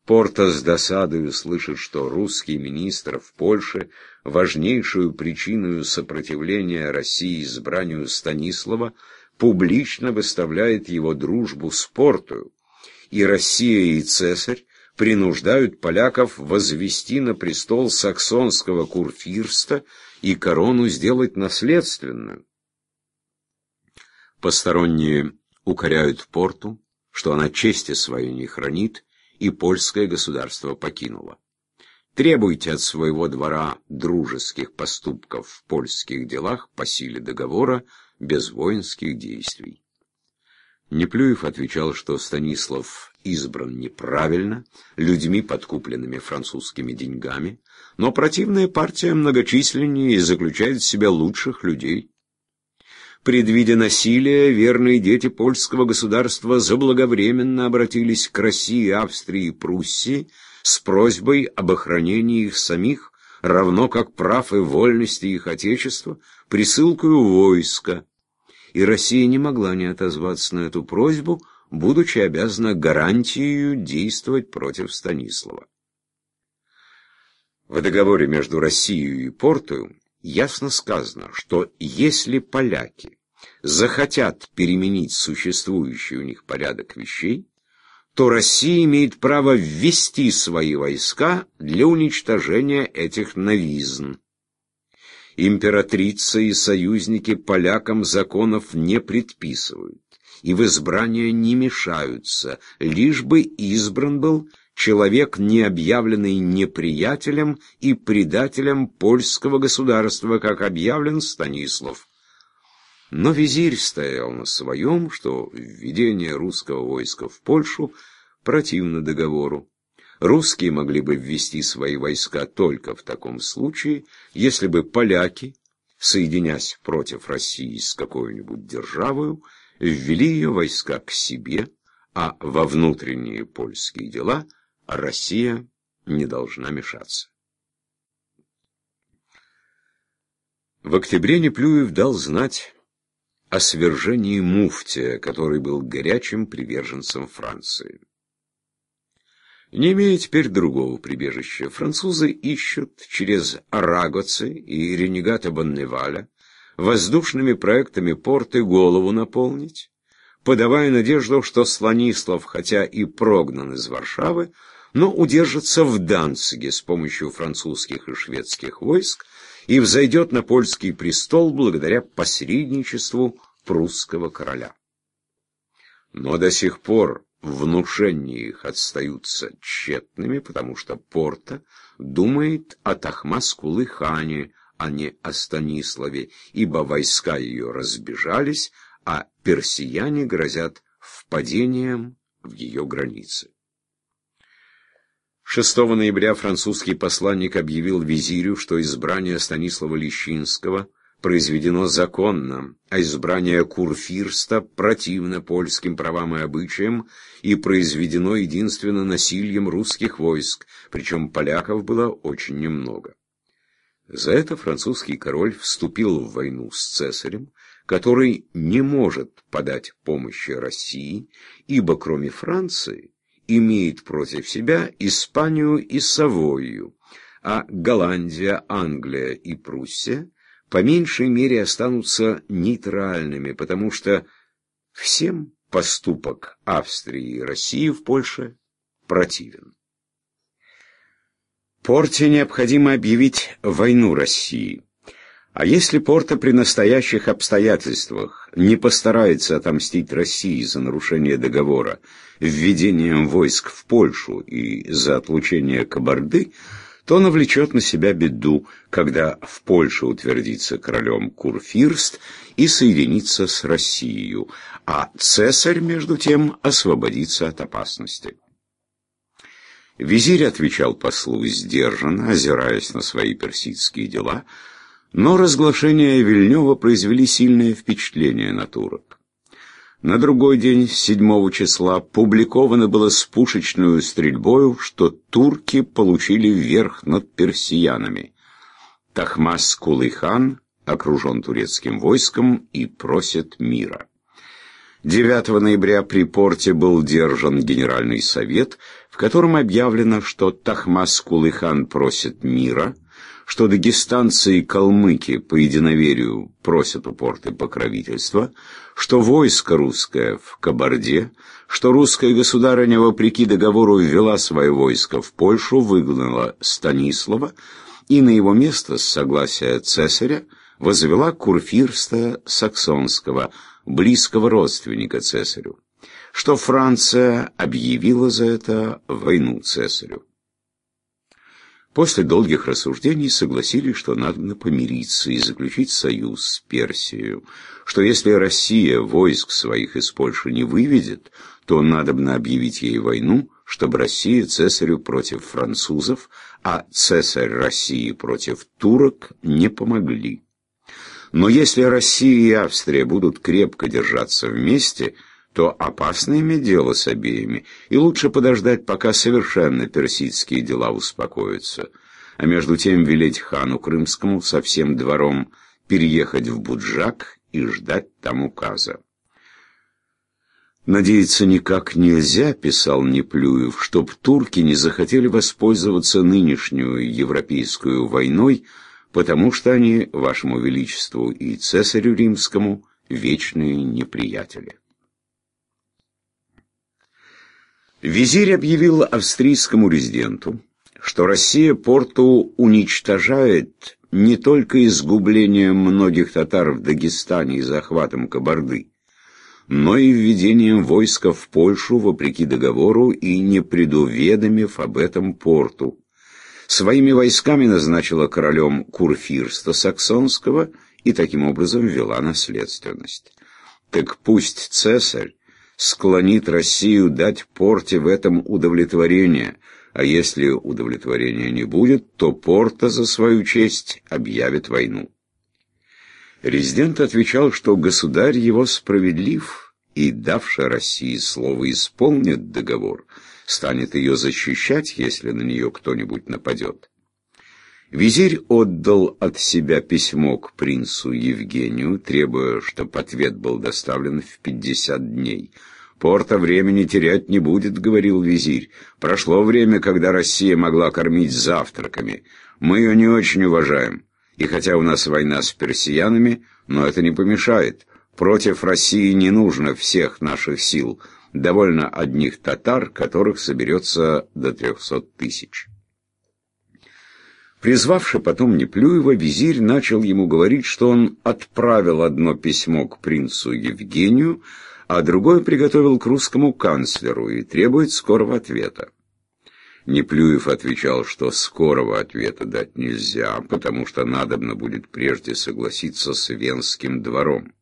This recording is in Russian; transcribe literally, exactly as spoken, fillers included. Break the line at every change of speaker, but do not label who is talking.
Порта с досадою слышит, что русский министр в Польше важнейшую причину сопротивления России избранию Станислава публично выставляет его дружбу с Портою, и Россия и цесарь принуждают поляков возвести на престол саксонского курфирста и корону сделать наследственную. Посторонние укоряют Порту, что она чести своей не хранит, и польское государство покинуло. Требуйте от своего двора дружеских поступков в польских делах по силе договора, без воинских действий. Неплюев отвечал, что Станислав избран неправильно, людьми, подкупленными французскими деньгами, но противная партия многочисленнее и заключает в себя лучших людей. Предвидя насилие, верные дети польского государства заблаговременно обратились к России, Австрии и Пруссии с просьбой об охранении их самих, равно как прав и вольности их отечества, присылкою войска. И Россия не могла не отозваться на эту просьбу, будучи обязана гарантией действовать против Станислава. В договоре между Россией и Портою ясно сказано, что если поляки захотят переменить существующий у них порядок вещей, то Россия имеет право ввести свои войска для уничтожения этих новизн. Императрица и союзники полякам законов не предписывают и в избрание не мешаются, лишь бы избран был человек, не объявленный неприятелем и предателем польского государства, как объявлен Станислав. Но визирь стоял на своем, что введение русского войска в Польшу противно договору. Русские могли бы ввести свои войска только в таком случае, если бы поляки, соединясь против России с какой-нибудь державою, ввели ее войска к себе, а во внутренние польские дела Россия не должна мешаться. В октябре Неплюев дал знать о свержении муфтия, который был горячим приверженцем Франции. Не имея теперь другого прибежища, французы ищут через Арагоцы и ренегата Бонневаля воздушными проектами Порты голову наполнить, подавая надежду, что Станислав, хотя и прогнан из Варшавы, но удержится в Данциге с помощью французских и шведских войск и взойдет на польский престол благодаря посредничеству прусского короля. Но до сих пор внушения их остаются тщетными, потому что Порта думает о Тахмаскулы-хане, а не о Станиславе, ибо войска ее разбежались, а персияне грозят впадением в ее границы. шестого ноября французский посланник объявил визирю, что избрание Станислава Лещинского произведено законно, а избрание курфирста противно польским правам и обычаям и произведено единственно насилием русских войск, причем поляков было очень немного. За это французский король вступил в войну с цесарем, который не может подать помощи России, ибо кроме Франции имеет против себя Испанию и Савойю, а Голландия, Англия и Пруссия по меньшей мере останутся нейтральными, потому что всем поступок Австрии и России в Польше противен. Порте необходимо объявить войну России. А если Порта при настоящих обстоятельствах не постарается отомстить России за нарушение договора введением войск в Польшу и за отлучение Кабарды, то навлечет на себя беду, когда в Польше утвердится королем курфирст и соединится с Россией, а цесарь, между тем, освободится от опасности. Визирь отвечал послу сдержанно, озираясь на свои персидские дела, но разглашения Вильнёва произвели сильное впечатление на турок. На другой день, седьмого числа, публиковано было с пушечную стрельбою, что турки получили верх над персиянами. Тахмас-Кулый хан окружен турецким войском и просит мира. девятого ноября при порте был держан генеральный совет, в котором объявлено, что Тахмас-Кулы-хан просит мира, что дагестанцы и калмыки по единоверию просят у порты покровительства, что войско русское в Кабарде, что русская государыня, вопреки договору, ввела свое войско в Польшу, выгнала Станислава и на его место, с согласия цесаря, возвела курфюрста Саксонского, близкого родственника цесарю, что Франция объявила за это войну цесарю. После долгих рассуждений согласились, что надо помириться и заключить союз с Персией, что если Россия войск своих из Польши не выведет, то надобно объявить ей войну, чтобы Россия цесарю против французов, а цесарь России против турок не помогли. Но если Россия и Австрия будут крепко держаться вместе, то опасно иметь дело с обеими, и лучше подождать, пока совершенно персидские дела успокоятся, а между тем велеть хану Крымскому со всем двором переехать в Буджак и ждать там указа. «Надеяться никак нельзя», — писал Неплюев, — «чтоб турки не захотели воспользоваться нынешнюю европейскую войной, потому что они, вашему величеству и цесарю римскому, вечные неприятели». Визирь объявил австрийскому резиденту, что Россия порту уничтожает не только изгублением многих татар в Дагестане и захватом Кабарды, но и введением войска в Польшу вопреки договору и не предуведомив об этом порту. Своими войсками назначила королем курфюрста Саксонского и таким образом ввела наследственность. Так пусть цесарь склонит Россию дать порте в этом удовлетворение, а если удовлетворения не будет, то порта за свою честь объявит войну. Резидент отвечал, что государь его справедлив, и, давший России слово, исполнит договор, станет ее защищать, если на нее кто-нибудь нападет. Визирь отдал от себя письмо к принцу Евгению, требуя, чтобы ответ был доставлен в пятьдесят дней. «Порта времени терять не будет», — говорил визирь. «Прошло время, когда Россия могла кормить завтраками. Мы ее не очень уважаем. И хотя у нас война с персиянами, но это не помешает. Против России не нужно всех наших сил. Довольно одних татар, которых соберется до трехсот тысяч». Призвавши потом Неплюева, визирь начал ему говорить, что он отправил одно письмо к принцу Евгению, а другое приготовил к русскому канцлеру и требует скорого ответа. Неплюев отвечал, что скорого ответа дать нельзя, потому что надобно будет прежде согласиться с Венским двором.